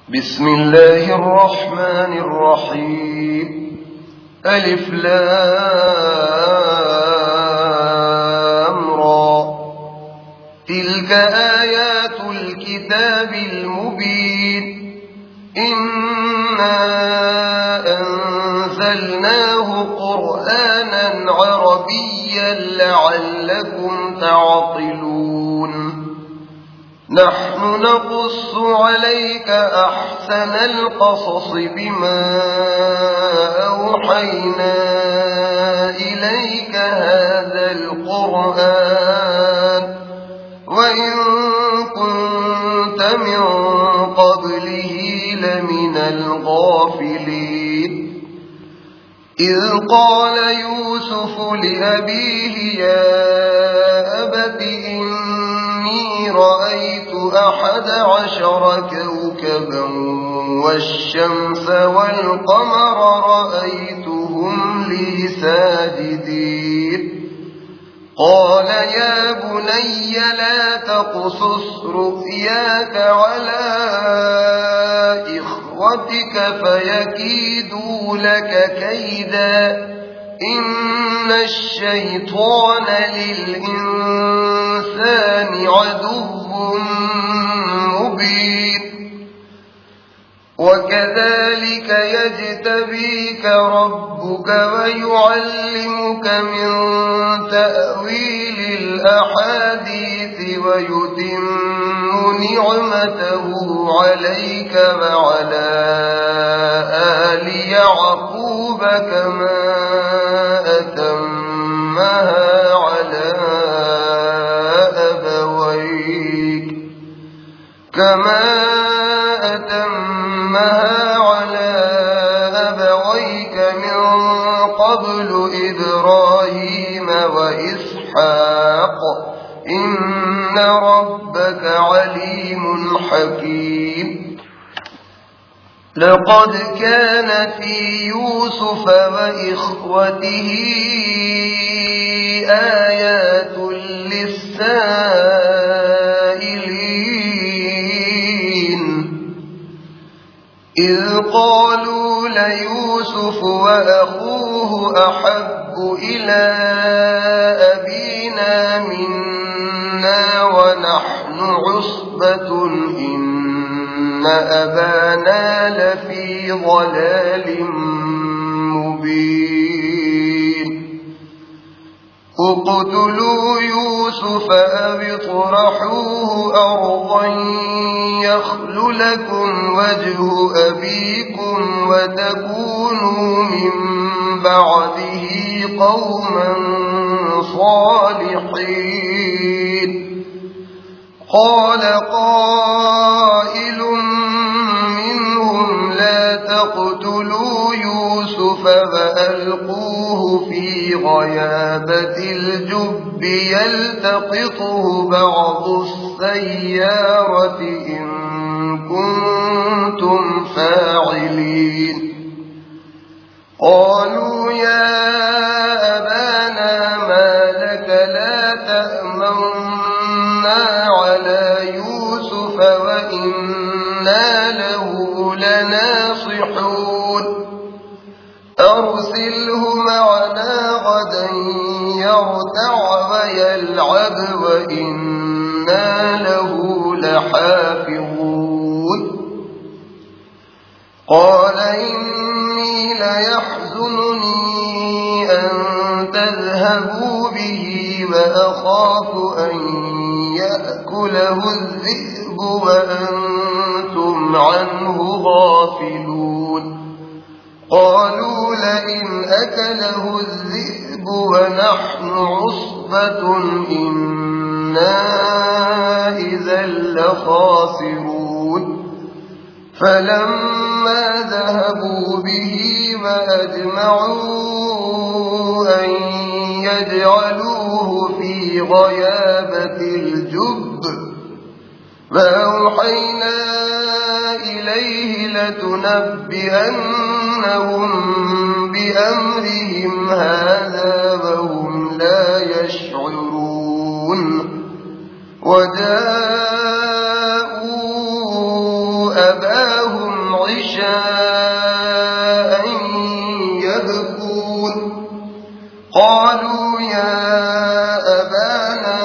بسم الله الرحمن الرحيم. ألف لام را. تلك آيات الكتاب المبين. إنا أنزلناه قرآنا عربيا لعلكم تعقلون. نحن نقص عليك أحسن القصص بما أوحينا إليك هذا القرآن وإن كنت من قبله لمن الغافلين. إذ قال يوسف لأبيه يا أبت إني رأيت 11 كوكبا والشمس والقمر رأيتهم لي ساجدين. قال يا بني لا تقصص رؤياك على إخوتك فيكيدوا لك كيدا إن الشيطان للإنسان عدو مبين. وكذلك يجتبيك ربك ويعلمك من تأويل الأحاديث ويتم نعمته عليك وعلى آل يعقوب كما أتمها على أبويك من قبل إبراهيم وإسحاق إن ربك عليم حكيم. لقد كان في يوسف وإخوته آيات للسائلين إذ قالوا ليوسف وأخوه أحب إلى أبينا منا ونحن عصبة إن أبانا لفي ضلال مبين. اقتلوا يوسف أو اطرحوه أرضا يخل لكم وجه أبيكم وتكونوا من بعده قوما صالحين. قال قائل منهم لا تقتلوا يوسف فألقوه في غيابة الجب يلتقطه بعض السيارة إن كنتم فاعلين. قالوا يا أبانا ما لك لا تأمنا على يوسف وإنا له لناصحون. أرسله معنا غدا يرتع ويلعب وإنا له لحافظون. قال إني ليحزنني أن تذهبوا به وأخاف أن يأكله الذئب وأنتم عنه غافلون. قالوا لئن أكله الذئب ونحن عصبة إنا إذا لخاسرون. فلما ذهبوا به وأجمعوا أن يجعلوه في غيابة الجب فأوحينا إليه لتنبئنهم بأمرهم هذا وهم لا يشعرون. وجاءوا أباهم عشاء يبكون قالوا يا أبانا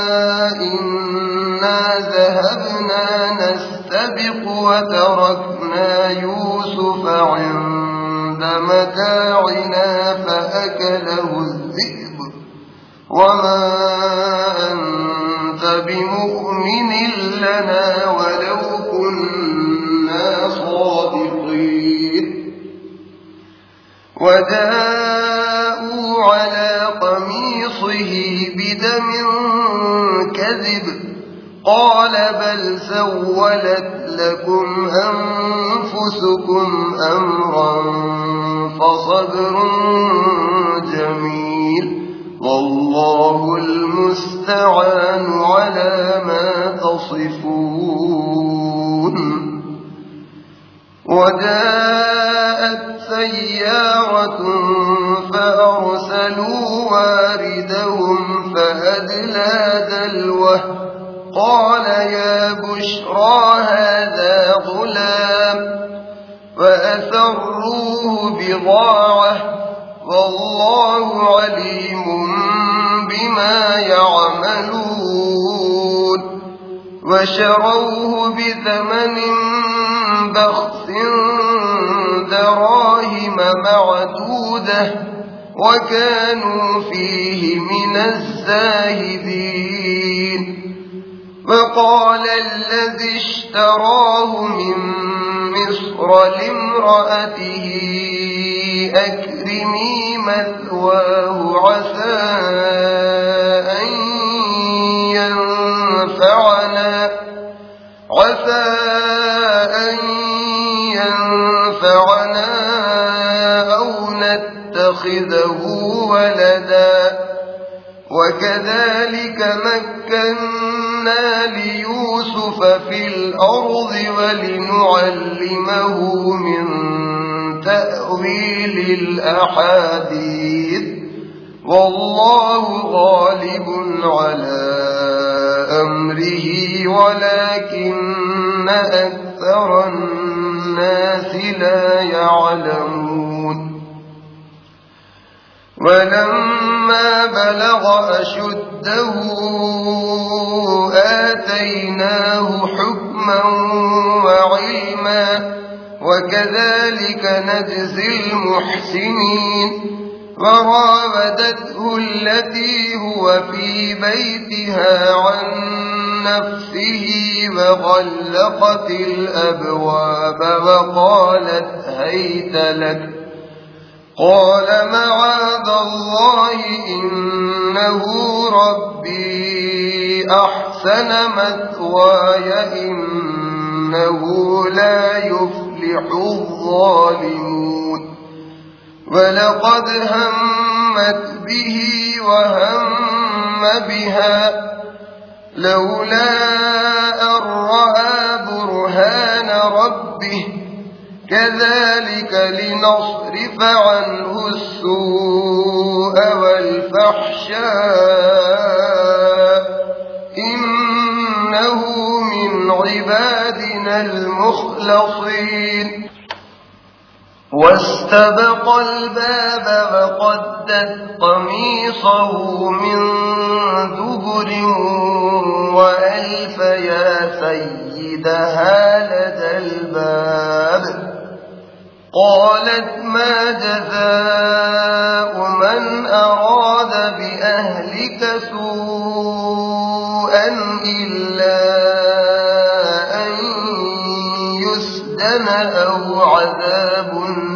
إنا ذهبنا نستبق وتركنا يوسف عند متاعنا فأكله الذئب وما أنت بمؤمن لنا ولو كنا صادقين وجاءوا على قميصه بدم كذب قال بل سولت لكم أنفسكم أمرا فصبر جميل والله المستعان على ما تصفون وجاءت سيارة فأرسلوا واردهم فأدلى دلوه قال يا بشرى هذا غلام فأسروه بضاعة والله عليم بما يعملون وشروه بثمن بخس دراهم معدودة وكانوا فيه من الزاهدين وقال الذي اشتراه من مصر لامرأته أكرمي مثواه عسى أن ينفعنا أو نتخذه ولدا وكذلك مكنا ليوسف في الأرض ولنعلمه من تأويل الأحاديث والله غالب على أمره ولكن أكثر الناس لا يعلمون ولما بلغ أشده آتيناه حكما وعلما وكذلك نجزي المحسنين وراودته التي هو في بيتها عن نفسه وغلقت الأبواب وقالت هيت لك قال معاذ الله إنه ربي أحسن مثواي إنه لا يفلح الظالمون ولقد همت به وهم بها لولا أن رأى برهان ربه كذلك لنصرف عنه السوء والفحشاء إنه من عبادنا المخلصين واستبق الباب وقدت قميصه من دبر وألف يا سيدها لدى الباب قالت ما جزاء من أراد بأهلك سوءا إلا أن يسجن أو عذاب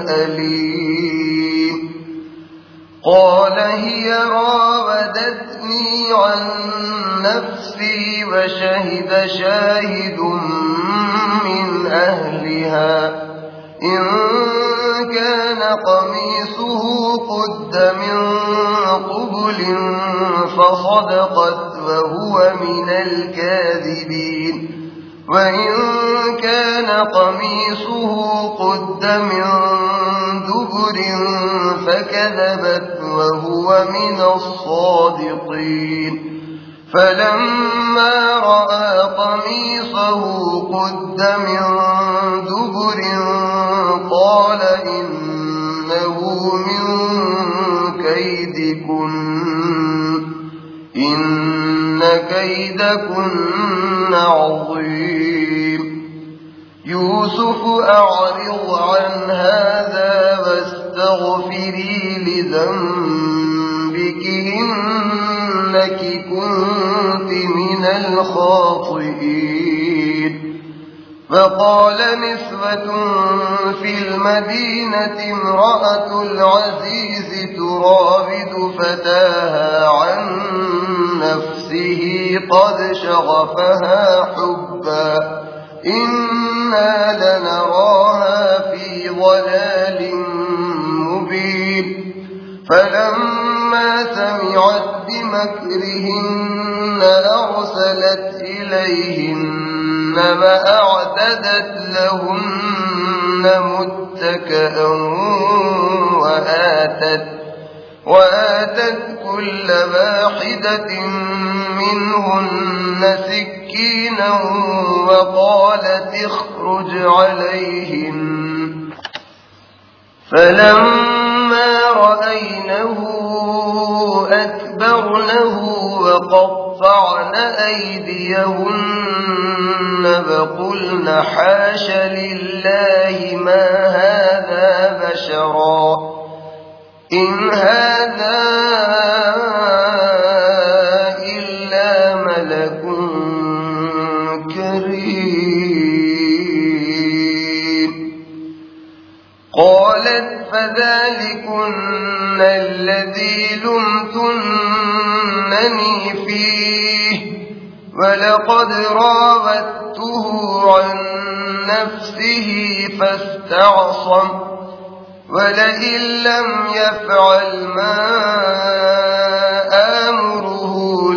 أليم قال هي راودتني عن نفسي وشهد شاهد من أهلها إن كان قميصه قد من قبل فصدقت وهو من الكاذبين وإن كان قميصه قد من دبر فكذبت وهو من الصادقين فلما رأى قميصه قد من دبر قال إنه من كيدكن إن كيدكن عظيم يوسف أعرض عن هذا واستغفري لذنبك إنك كنت من الخاطئين فقال نسوة في المدينة امرأة العزيز تراود فتاها عن نفسه قد شغفها حبا إنا لنراها في ضلال مبين فلما سمعت بمكرهن أرسلت إليهن وأعتدت لهن متكئا وآتت كل واحدة منهن سكينا وقالت اخرج عليهن فلما رأينه أكبرنه وقطعن أيديهن وقلن حاش لله ما هذا بشرا إن هذا إلا ملك كريم قالت فذلكن الذي لمتنني فيه ولقد راودته عن نفسه فاستعصم ولئن لم يفعل ما آمره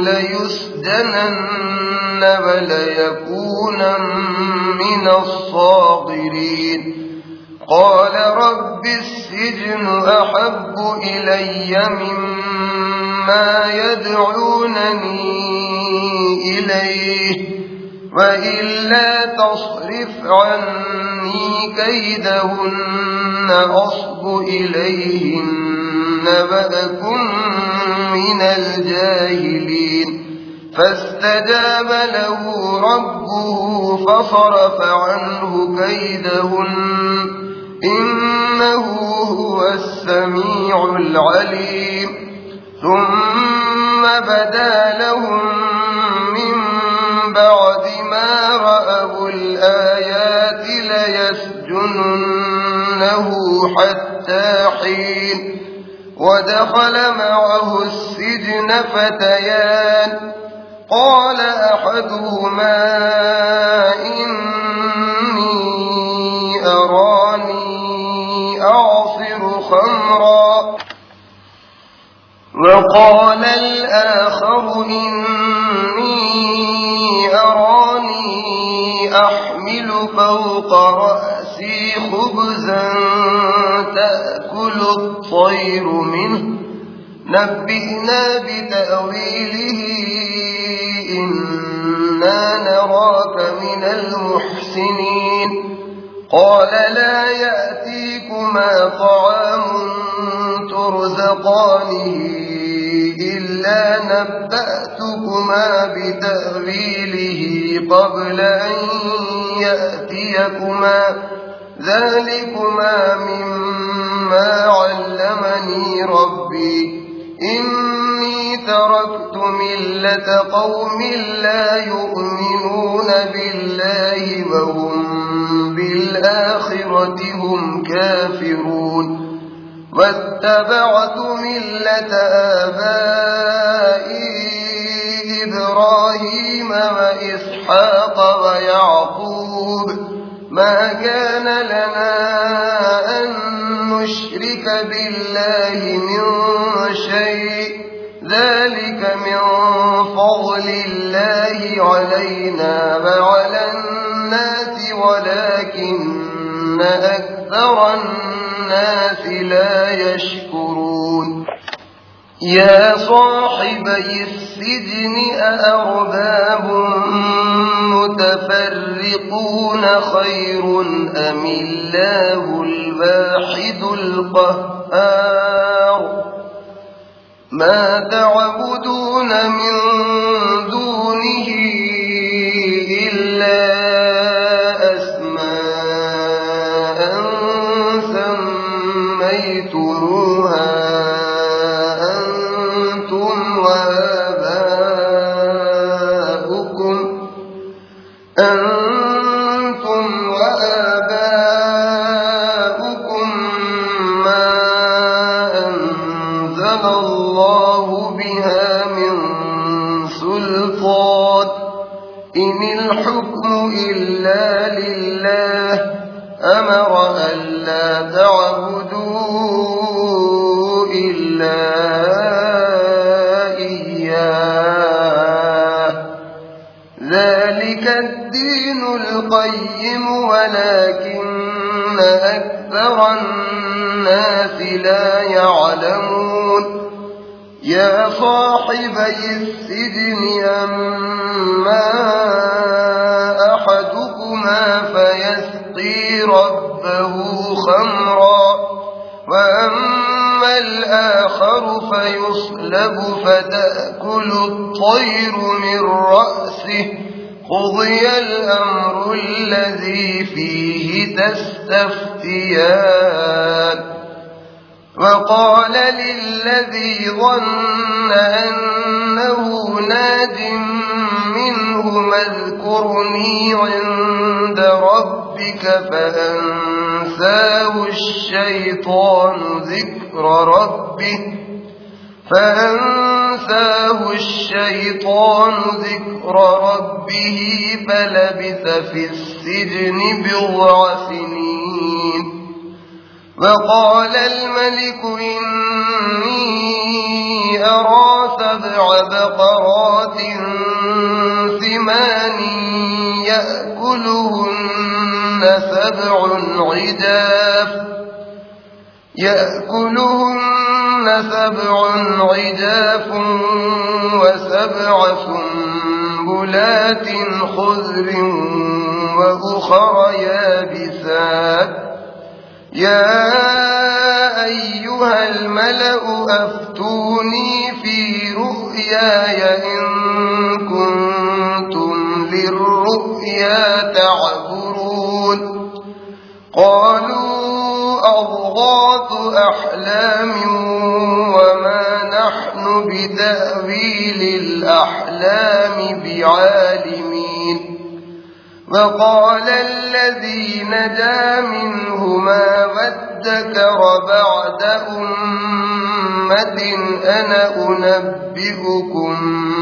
ليسجنن وليكونا من الصاغرين قال رب السجن أحب إلي مما يدعونني إليه وإلا تصرف عني كيدهن أصب إليهن وأكن من الجاهلين فاستجاب له ربه فصرف عنه كيدهن إنه هو السميع العليم ثم بدا لهم من بعد ما رأوا الآيات ليسجننه حتى حين ودخل معه السجن فتيان قال أحدهما إني أراني أعصر خمرا وقال الآخر إني أراني أحمل فوق رأسي خبزا تأكل الطير منه نبئنا بتأويله إنا نراك من المحسنين قال لا يأتيكما طعام ترزقانه إلا نبأتكما بتأويله قبل أن يأتيكما ذلكما مما علمني ربي إني تركت ملة قوم لا يؤمنون بالله وهم بالآخرة هم كافرون واتبعت ملة آبائي إبراهيم وإسحاق ويعقوب ما كان لنا أن نشرك بالله من شيء ذلك من فضل الله علينا وعلى الناس ولكن أكثر الناس لا يشكرون يا صاحبي السجن أأرباب متفرقون خير أم الله الواحد القهار ما تعبدون من دونه إلا أسماء سميتموها أنتم وآباؤكم ما أنزل الله بها من سلطان إن الحكم إلا لله أمر ألا تعبدوا إلا إياه ذلك الدين القيم ولكن أكثر الناس لا يعلمون يا صاحبي السجن أما أحدكما فيسقي ربه خمرا وأما الآخر فيصلب فتأكل الطير من رأسه قضي الأمر الذي فيه تستفتيان وقال للذي ظن أنه ناج منه اذكرني عند ربك فأنساه الشيطان ذكر ربه فلبث في السجن بضع سنين وقال الملك إني أرى 7 بقرات ثمان يأكلهن 7 عجاف و7 سنبلات خضر وأخر يابسات يا أيها الملأ أفتوني في رؤياي إن كنتم للرؤيا تعبرون قالوا أضغاث أحلام وما نحن بتأويل الأحلام بعالمين وقال الذي نجا منهما وادكر بعد أمة أنا أنبئكم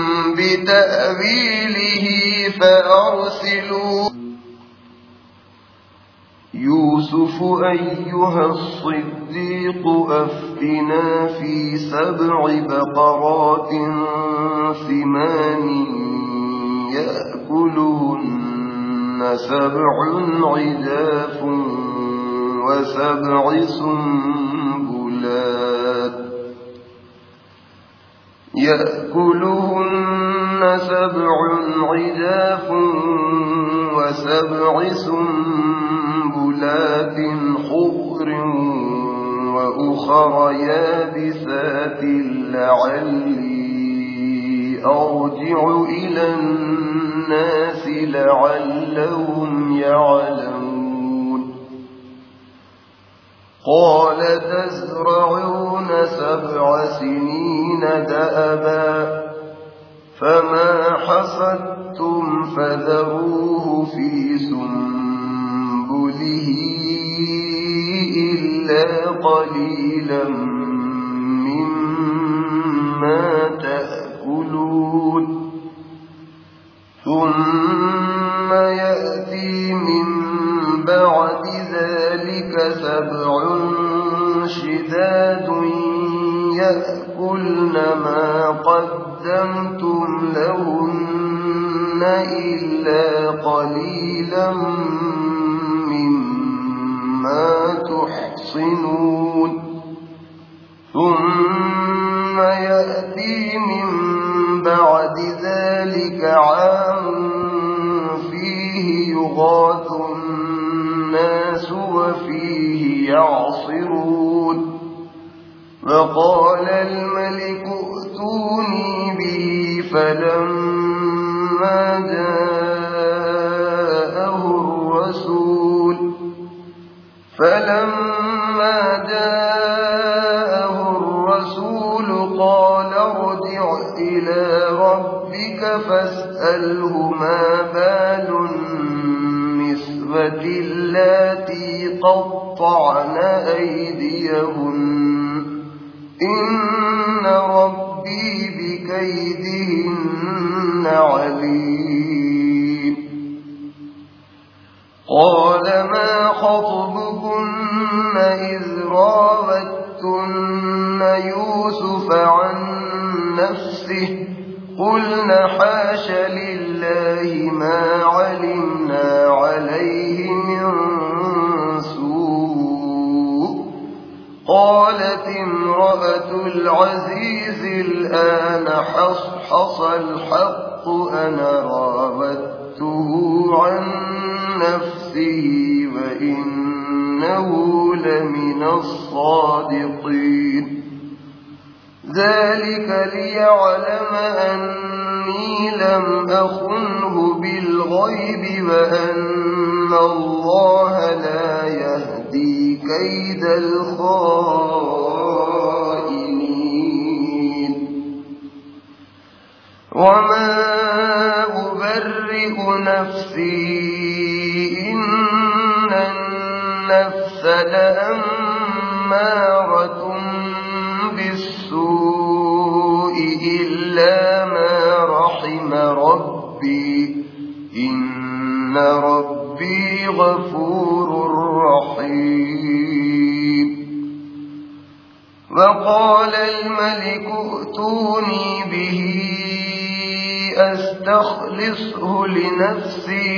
بتأويله فأرسلون يوسف أيها الصديق أفتنا في 7 بقرات ثمان يأكلهن 7 عجاف و7 سنبلات يأكلهن 7 عجاف و7 سنبلات خضر وأخر يابسات لعلي أرجع إلى الناس لعلهم يعلمون قال تزرعون 7 سنين دأبا فما حصدتم فذروه في سنبله إلا قليلا مما تأكلون ثم يأتي من بعد ذلك 7 شداد يأكلن ما قدمتم لهن إلا قليلا مما تحصنون ثم يأتي من بعد ذلك عام فيه يغاث الناس وفيه يعصرون فقال الملك ائتوني به فلما جاءه الرسول قال ارجع إلى ربك فاسأله ما بال النسوة اللاتي قطعن أيديهن إن ربي بكيدهن عليم قال ما خطبكن إذ راوتن يوسف عن نفسه قلن حاش لله ما علمنا عليه من سوء قالت امرأة العزيز الآن حصحص الحق أنا راودته عن نفسه وإنه لمن الصادقين ذلك ليعلم أني لم أخنه بالغيب وأن الله لا يهدي كيد الخائنين وما أبرئ نفسي إن النفس لأمارة بالسوء إلا ما رحم ربي إن ربي غفور رحيم وقال الملك ائتوني به أستخلصه لنفسي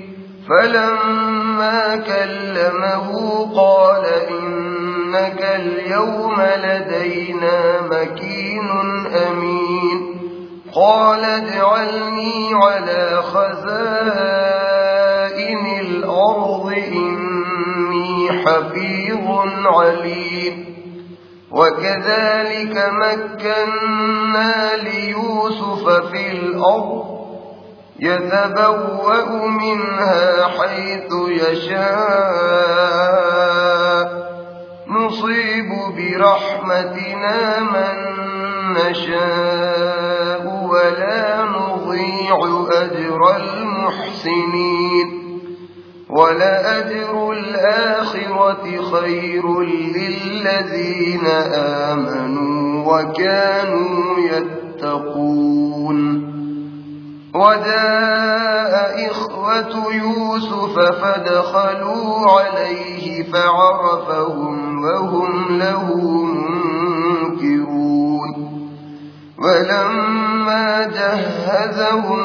فلما كلمه قال إنك اليوم لدينا مكين أمين قال اجعلني على خزائن الأرض إني حفيظ عليم وكذلك مكنا ليوسف في الأرض يتبوأ منها حيث يشاء نصيب برحمتنا من نشاء ولا نضيع أجر المحسنين ولأجر الآخرة خير للذين آمنوا وكانوا يتقون وجاء إخوة يوسف فدخلوا عليه فعرفهم وهم له منكرون ولما جهزهم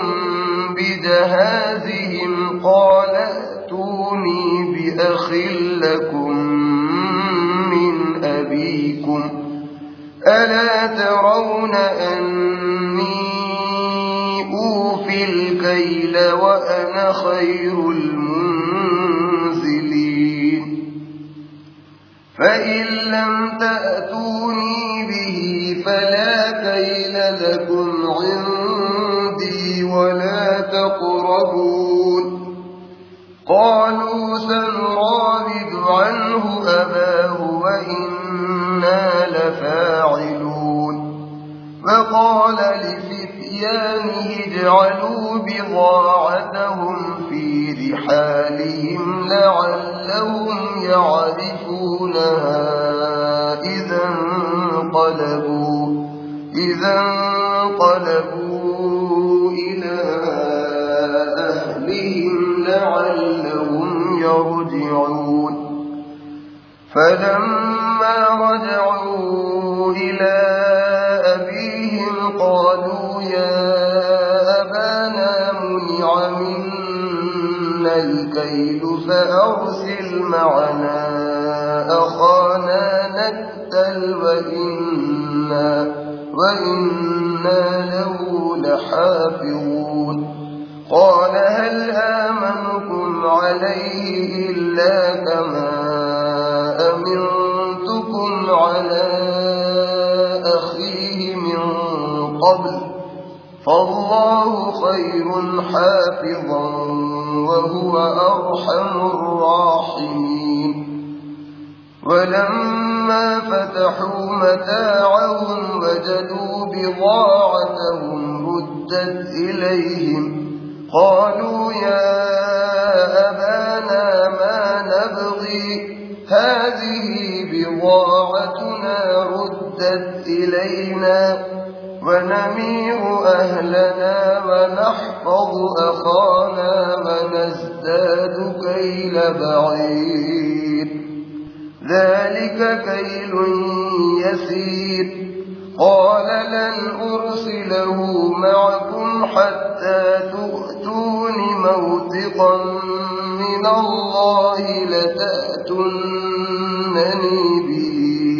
بجهازهم قال ائتوني بأخ لكم من أبيكم ألا ترون أني أوفي الكيل وأنا خير المنزلين فإن لم تأتوني به فلا كيل لكم عندي ولا تقربون قالوا سنراود عنه أباه وإنا لفاعلون وقال لفتيانه اجعلوا بضاعتهم في رحالهم لعلهم يعرفونها إذا انقلبوا إلى أهلهم لعلهم يرجعون فلما رجعوا إلى أبيهم قالوا يا أبانا منع منا الكيل فأرسل معنا أخانا نكتل وإنا له لحافظون قال هل آمنكم عليه إلا كما أمنتكم على أخيه من قبل فالله خير حافظا وهو أرحم الراحمين ولما فتحوا متاعهم وجدوا بضاعتهم ردت إليهم قالوا يا أبانا ما نبغي هذه بضاعتنا ردت إلينا ونمير أهلنا ونحفظ أخانا ونزداد كيل بعير ذلك كيل يسير قال لن أرسله معكم حتى تؤتون موثقا من الله لتأتونني به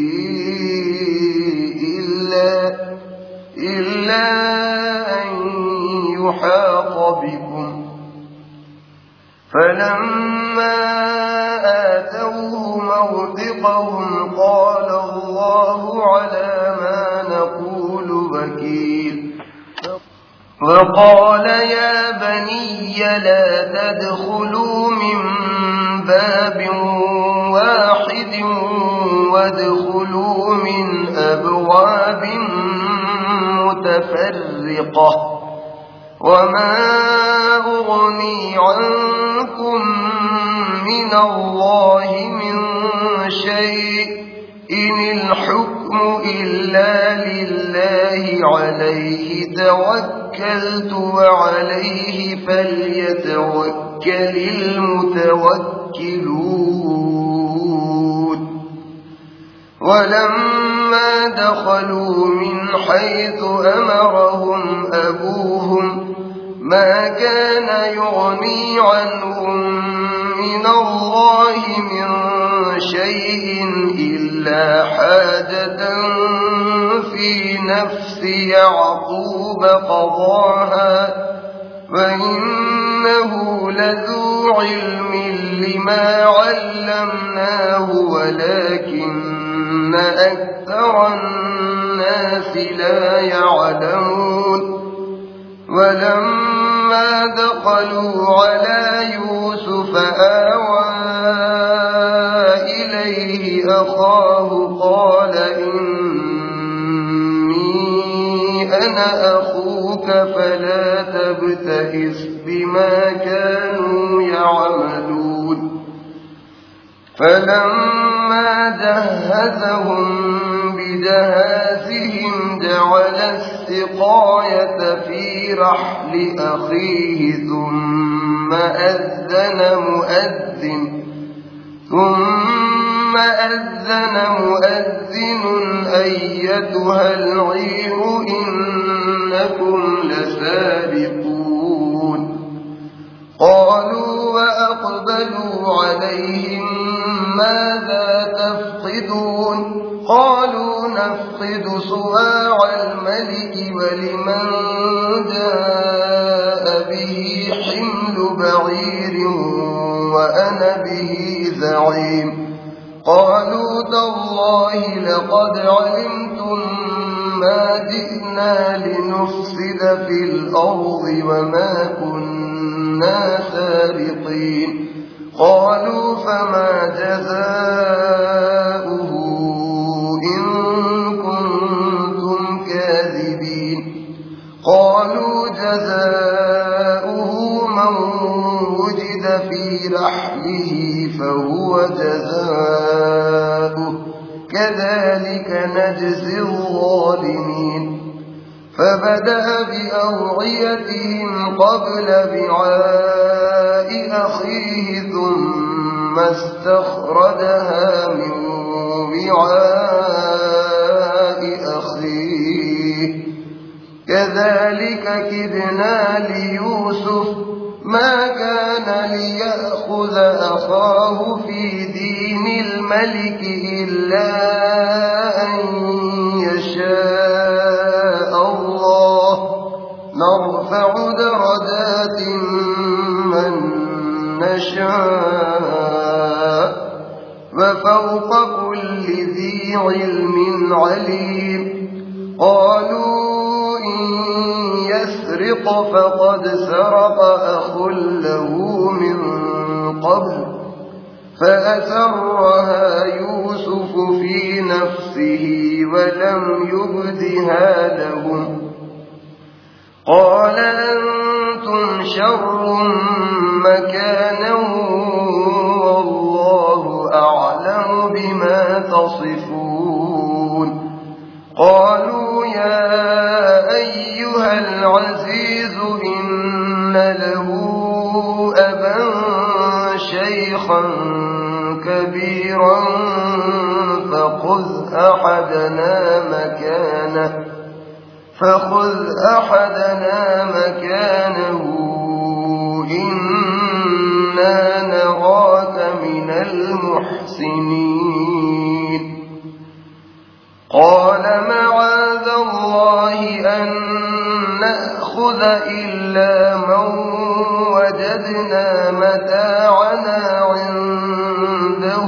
إلا أن يحاط بكم فلما آتوه موثقهم قال الله على ما نقول وكيل وقال يا بني لا تدخلوا من باب واحد وادخلوا من أبواب متفرقة وما أغني عنكم من الله من شيء إن الحكم إلا لله عليه توكلت وعليه فليتوكل المتوكلون ولما دخلوا من حيث أمرهم أبوهم ما كان يغني عنهم من الله من شيء إلا حاجة في نفس يعقوب قضاها وإنه لذو علم لما علمناه ولكن أكثر الناس لا يعلمون ولما دخلوا على يوسف آوى إليه أخاه قال إني أنا أخوك فلا تبتئس بما كانوا يعملون فلما جهزهم بجهازهم جعل السقاية في رحل أخيه ثم أذن مؤذن أيتها العير إنكم لسارقون قالوا وأقبلوا عليهم ماذا تفقدون قالوا نفقد صواع الملك ولمن جاء به حمل بعير وأنا به زعيم قالوا تالله لقد علمتم ما جئنا لنفسد في الأرض وما كنا سارقين قالوا فما جزاؤه إن كنتم كاذبين قالوا جزاؤه من وجد في رحله فهو جزاؤه كذلك نجزي الظالمين فبدأ بأوعيتهم قبل وعاء أخيه ثم استخرجها من وعاء أخيه كذلك كدنا ليوسف ما كان ليأخذ أخاه في دين الملك إلا أن يشاء نرفع درجات من نشاء وفوق كل ذي علم عليم قالوا إن يسرق فقد سرق أخ له من قبل فأسرها يوسف في نفسه ولم يبدها لهم قال أنتم شر مكانا والله أعلم بما تصفون قالوا يا أيها العزيز إن له أبا شيخا كبيرا فخذ أحدنا مكانه إنا نراك من المحسنين قال معاذ الله أن نأخذ إلا من وجدنا متاعنا عنده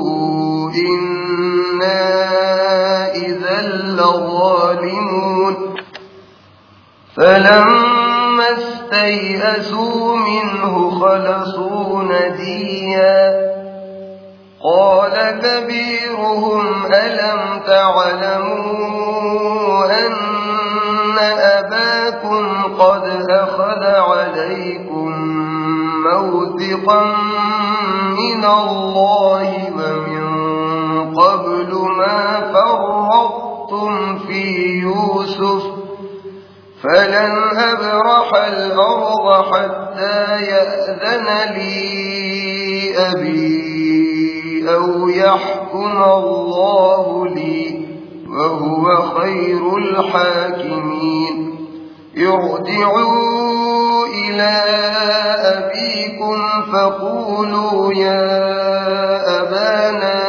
إنا إذا لظالمون فلما استيئسوا منه خلصوا نجيا قال كبيرهم ألم تعلموا أن أباكم قد أخذ عليكم موثقا من الله ومن قبل ما فرطتم في يوسف فلن أبرح الأرض حتى يأذن لي أبي أو يحكم الله لي وهو خير الحاكمين ارجعوا إلى أبيكم فقولوا يا أبانا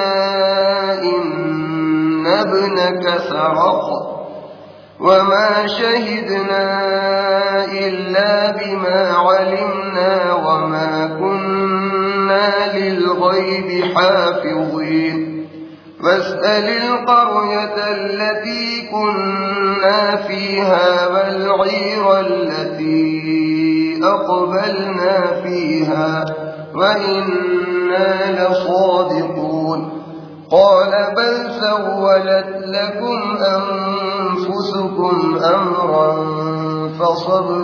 إن ابنك سرق وما شهدنا إلا بما علمنا وما كنا للغيب حافظين فاسأل القرية التي كنا فيها والعير التي أقبلنا فيها وإنا لصادقون قال بل سولت لكم أنفسكم أمرا فصبر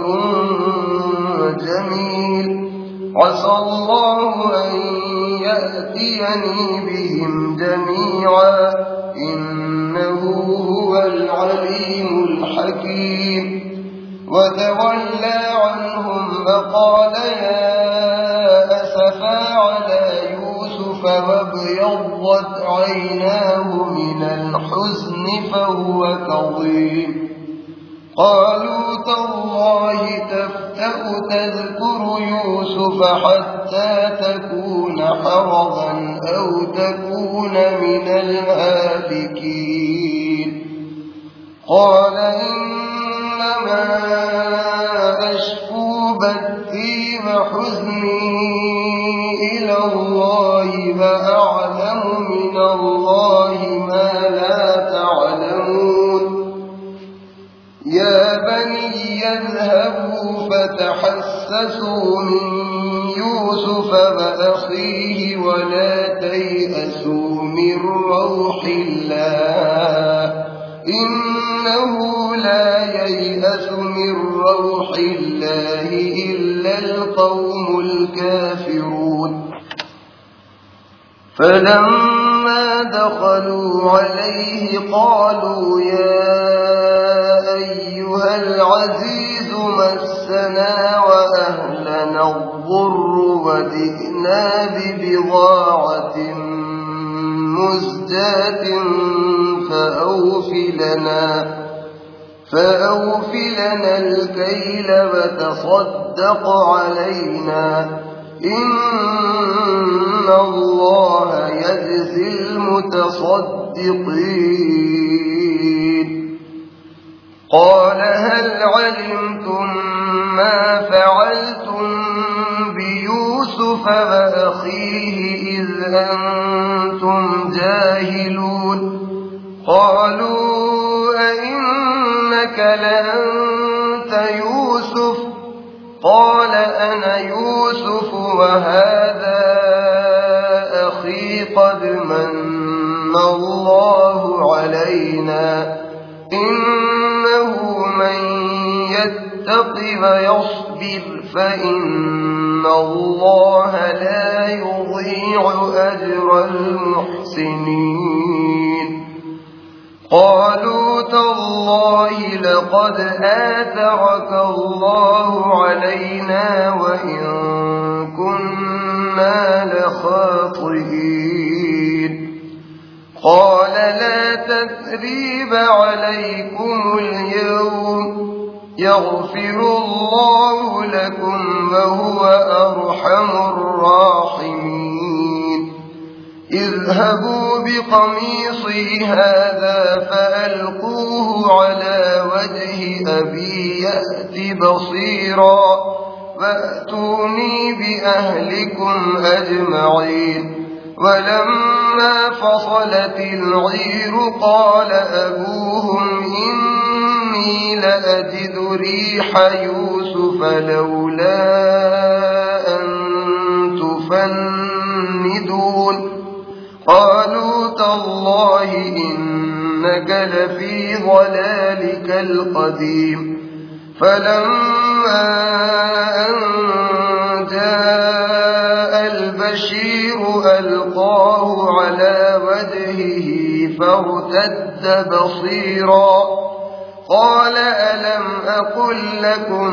جميل عسى الله أن يأتيني بهم جميعا إنه هو العليم الحكيم وتولى عنهم فقال يا أسفا على يوسف وابيضت عيناه من الحزن فهو كظيم قالوا تالله تفتأ تذكر يوسف حتى تكون حرضا أو تكون من الهالكين قال إنما أشكو بثي وحزني إلى الله وأعلم من الله ما لا تعلمون يا بني اذهبوا فتحسسوا من يوسف وأخيه ولا تيأسوا من روح الله إنه لا ييأس من روح الله إلا القوم الكافرون فلما دخلوا عليه قالوا يا أيها العزيز مسنا وأهلنا الضر وجئنا ببضاعة مزجاة فأوف لنا الكيل وتصدق علينا إن الله يجزي المتصدقين قال هل علمتم ما فعلتم بيوسف وأخيه إذ أنتم جاهلون قالوا أئنك لأنت يوسف قال أنا يوسف وهذا أخي قد من الله علينا إنه من يتق ويصبر فإن الله لا يضيع أجر المحسنين قالوا تالله لقد آثرك الله علينا وإن كنا لخاطئين قال لا تثريب عليكم اليوم يغفر الله لكم وهو أرحم الراحمين اذهبوا بقميصي هذا فألقوه على وجه أبي يأت بصيرا وأتوني بأهلكم أجمعين ولما فصلت العير قال أبوهم إني لأجد ريح يوسف لولا أن تفندون قالوا تالله إنك لفي ضلالك القديم فلما أن جاء البشير ألقاه على وجهه فارتد بصيرا قال ألم أقل لكم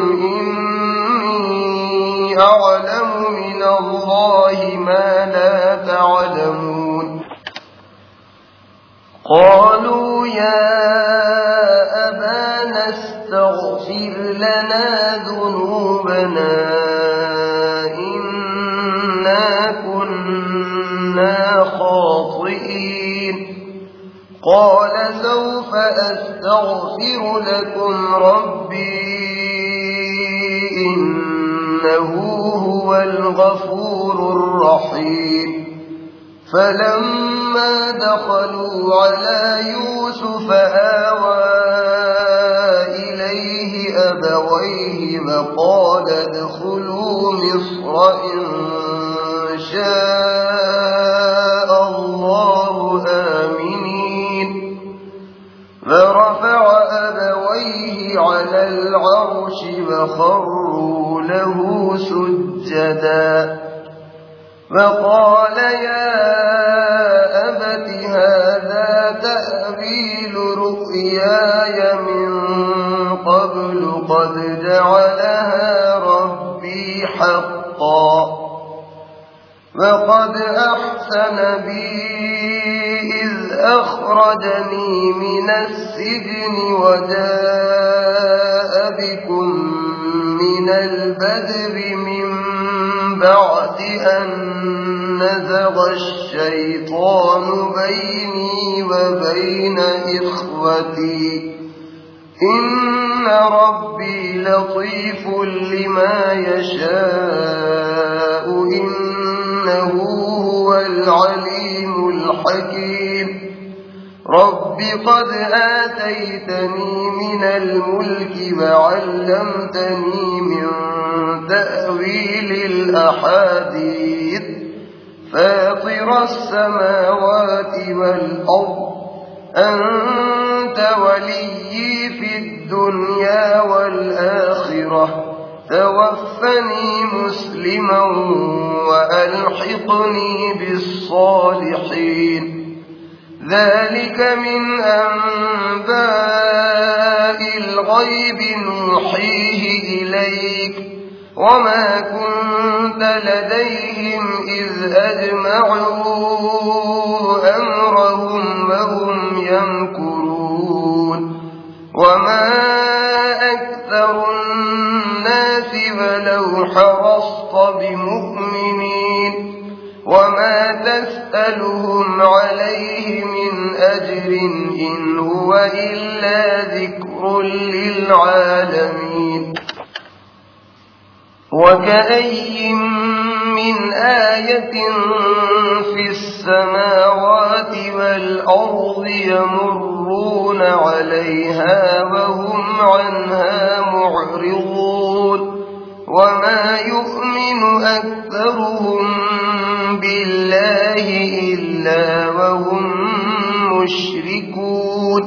إني أعلم من الله ما لا تعلمون قالوا يا أبانا استغفر لنا ذنوبنا إنا كنا خاطئين قال سوف أستغفر لكم ربي إنه هو الغفور الرحيم فلما دخلوا على يوسف آوى إليه أبويه وقال ادخلوا مصر إن شاء الله آمنين فرفع أبويه على العرش وخروا له سجدا وقال يا أبت هذا تأويل رؤياي من قبل قد جعلها ربي حقا وقد أحسن بي إذ أخرجني من السجن وجاء بكم من البدر من بعد أن نزغ الشيطان بيني وبين إخوتي إن ربي لطيف لما يشاء إنه هو العليم الحكيم رب قد آتيتني من الملك وعلمتني من تأويل الأحاديث فاطر السماوات والأرض أنت وليي في الدنيا والآخرة توفني مسلما وألحقني بالصالحين ذلك من أنباء الغيب نوحيه إليك وما كنت لديهم إذ أجمعوا أمرهم وهم يمكرون وما أكثر الناس ولو حرصت بمؤمنين وما تسألهم عليه من أجر إن هو إلا ذكر للعالمين وكأي من آية في السماوات والأرض يمرون عليها وهم عنها معرضون وما يؤمن أكثرهم بالله إلا وهم مشركون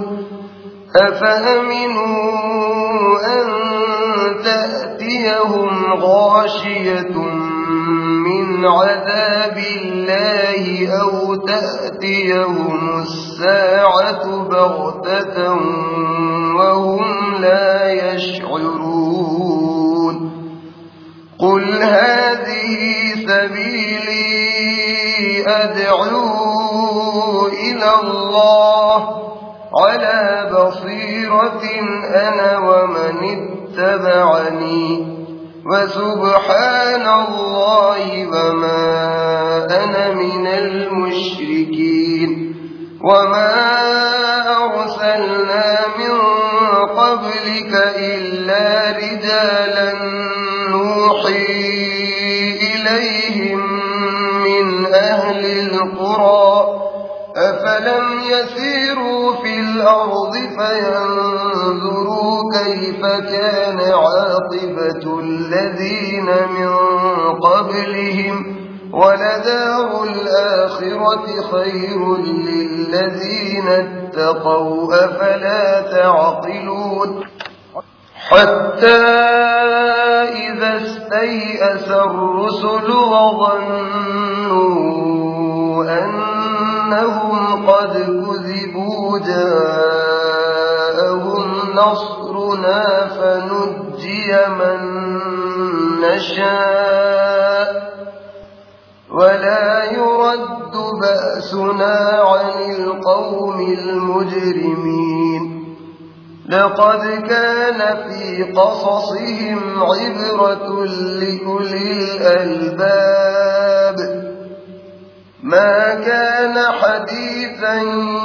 أفأمنوا أن تأتيهم غاشية من عذاب الله أو تأتيهم الساعة بغتة وهم لا يشعرون قل هذه سبيلي أدعو إلى الله على بصيرة أنا ومن اتبعني وسبحان الله وما أنا من المشركين وما أرسلنا من قبلك إلا رجالا نوحي إليهم من أهل القرى أفلم يسيروا في الأرض فينظروا كيف كان عاقبة الذين من قبلهم ولدار الآخرة خير للذين اتقوا أفلا تعقلون حتى إذا استيأس الرسل وظنوا أنهم قد كذبوا جاءهم نصرنا فنجي من نشاء ولا يرد بأسنا عن القوم المجرمين لقد كان في قصصهم عبرة لأولي الألباب ما كان حديثا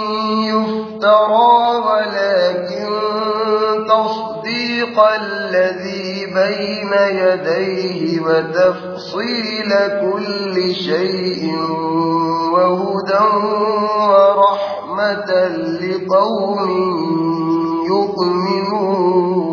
يفترى ولكن تصديق الذي بين يديه وتفصيل كل شيء وهدى ورحمة لقوم يؤمنون